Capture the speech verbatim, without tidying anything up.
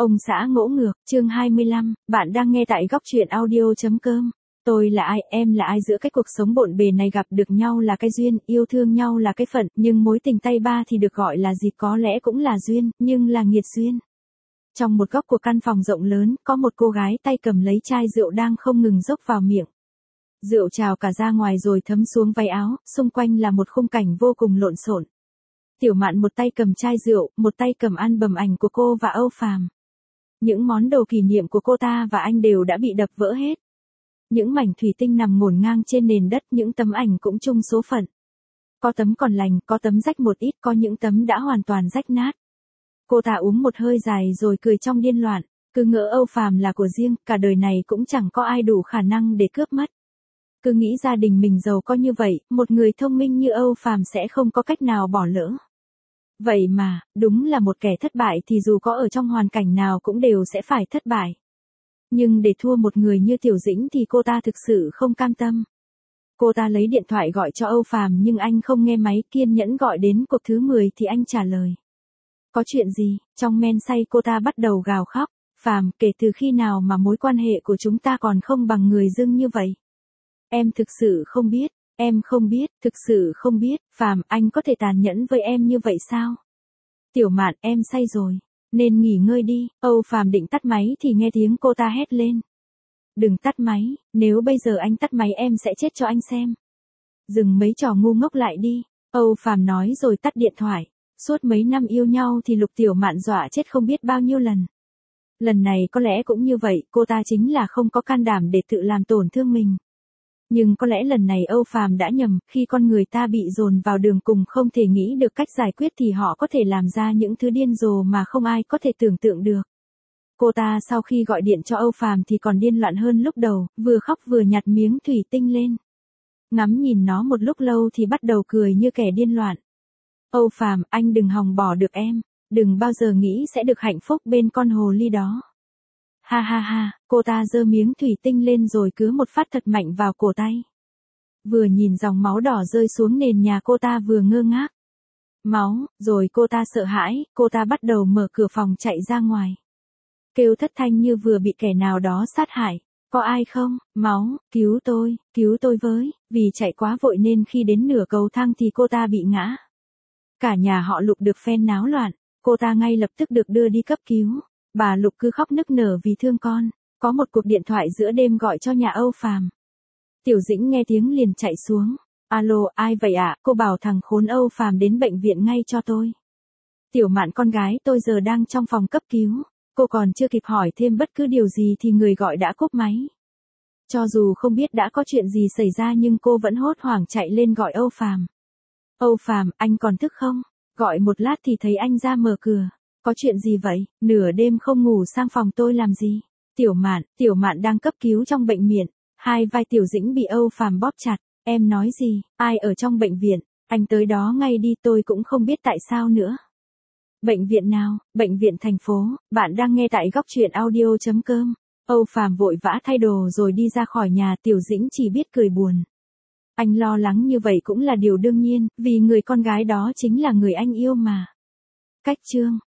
Ông xã ngỗ ngược, chương hai mươi lăm, bạn đang nghe tại góc truyện audio.com. Tôi là ai, em là ai, giữa cái cuộc sống bộn bề này gặp được nhau là cái duyên, yêu thương nhau là cái phận, nhưng mối tình tay ba thì được gọi là gì, có lẽ cũng là duyên, nhưng là nghiệt duyên. Trong một góc của căn phòng rộng lớn, có một cô gái tay cầm lấy chai rượu đang không ngừng dốc vào miệng. Rượu trào cả ra ngoài rồi thấm xuống váy áo, xung quanh là một khung cảnh vô cùng lộn xộn. Tiểu Mạn một tay cầm chai rượu, một tay cầm album ảnh của cô và Âu Phàm. Những món đồ kỷ niệm của cô ta và anh đều đã bị đập vỡ hết. Những mảnh thủy tinh nằm ngổn ngang trên nền đất, những tấm ảnh cũng chung số phận. Có tấm còn lành, có tấm rách một ít, có những tấm đã hoàn toàn rách nát. Cô ta uống một hơi dài rồi cười trong điên loạn, cứ ngỡ Âu Phàm là của riêng, cả đời này cũng chẳng có ai đủ khả năng để cướp mất. Cứ nghĩ gia đình mình giàu có như vậy, một người thông minh như Âu Phàm sẽ không có cách nào bỏ lỡ. Vậy mà, đúng là một kẻ thất bại thì dù có ở trong hoàn cảnh nào cũng đều sẽ phải thất bại. Nhưng để thua một người như Tiểu Dĩnh thì cô ta thực sự không cam tâm. Cô ta lấy điện thoại gọi cho Âu Phàm nhưng anh không nghe máy, kiên nhẫn gọi đến cuộc thứ mười thì anh trả lời. Có chuyện gì? Trong men say cô ta bắt đầu gào khóc. Phàm, kể từ khi nào mà mối quan hệ của chúng ta còn không bằng người dưng như vậy? Em thực sự không biết. Em không biết, thực sự không biết, Phàm, anh có thể tàn nhẫn với em như vậy sao? Tiểu Mạn, em say rồi, nên nghỉ ngơi đi. Âu Phàm định tắt máy thì nghe tiếng cô ta hét lên. Đừng tắt máy, nếu bây giờ anh tắt máy em sẽ chết cho anh xem. Dừng mấy trò ngu ngốc lại đi, Âu Phàm nói rồi tắt điện thoại. Suốt mấy năm yêu nhau thì Lục Tiểu Mạn dọa chết không biết bao nhiêu lần. Lần này có lẽ cũng như vậy, cô ta chính là không có can đảm để tự làm tổn thương mình. Nhưng có lẽ lần này Âu Phàm đã nhầm, khi con người ta bị dồn vào đường cùng không thể nghĩ được cách giải quyết thì họ có thể làm ra những thứ điên rồ mà không ai có thể tưởng tượng được. Cô ta sau khi gọi điện cho Âu Phàm thì còn điên loạn hơn lúc đầu, vừa khóc vừa nhặt miếng thủy tinh lên. Ngắm nhìn nó một lúc lâu thì bắt đầu cười như kẻ điên loạn. Âu Phàm, anh đừng hòng bỏ được em, đừng bao giờ nghĩ sẽ được hạnh phúc bên con hồ ly đó. Ha ha ha, cô ta giơ miếng thủy tinh lên rồi cứa một phát thật mạnh vào cổ tay. Vừa nhìn dòng máu đỏ rơi xuống nền nhà cô ta vừa ngơ ngác. Máu, rồi cô ta sợ hãi, cô ta bắt đầu mở cửa phòng chạy ra ngoài. Kêu thất thanh như vừa bị kẻ nào đó sát hại. Có ai không? Máu, cứu tôi, cứu tôi với, vì chạy quá vội nên khi đến nửa cầu thang thì cô ta bị ngã. Cả nhà họ Lục được phen náo loạn, cô ta ngay lập tức được đưa đi cấp cứu. Bà Lục cứ khóc nức nở vì thương con. Có một cuộc điện thoại giữa đêm gọi cho nhà Âu Phàm. Tiểu Dĩnh nghe tiếng liền chạy xuống. Alo, ai vậy ạ? À? Cô bảo thằng khốn Âu Phàm đến bệnh viện ngay cho tôi. Tiểu Mạn con gái tôi giờ đang trong phòng cấp cứu. Cô còn chưa kịp hỏi thêm bất cứ điều gì thì người gọi đã cúp máy. Cho dù không biết đã có chuyện gì xảy ra nhưng cô vẫn hốt hoảng chạy lên gọi Âu Phàm. Âu Phàm, anh còn thức không? Gọi một lát thì thấy anh ra mở cửa. Có chuyện gì vậy? Nửa đêm không ngủ sang phòng tôi làm gì? Tiểu Mạn, Tiểu Mạn đang cấp cứu trong bệnh viện. Hai vai Tiểu Dĩnh bị Âu Phàm bóp chặt. Em nói gì? Ai ở trong bệnh viện? Anh tới đó ngay đi, tôi cũng không biết tại sao nữa. Bệnh viện nào? Bệnh viện thành phố. Bạn đang nghe tại góc truyện audio.com. Âu Phàm vội vã thay đồ rồi đi ra khỏi nhà, Tiểu Dĩnh chỉ biết cười buồn. Anh lo lắng như vậy cũng là điều đương nhiên, vì người con gái đó chính là người anh yêu mà. Cách chương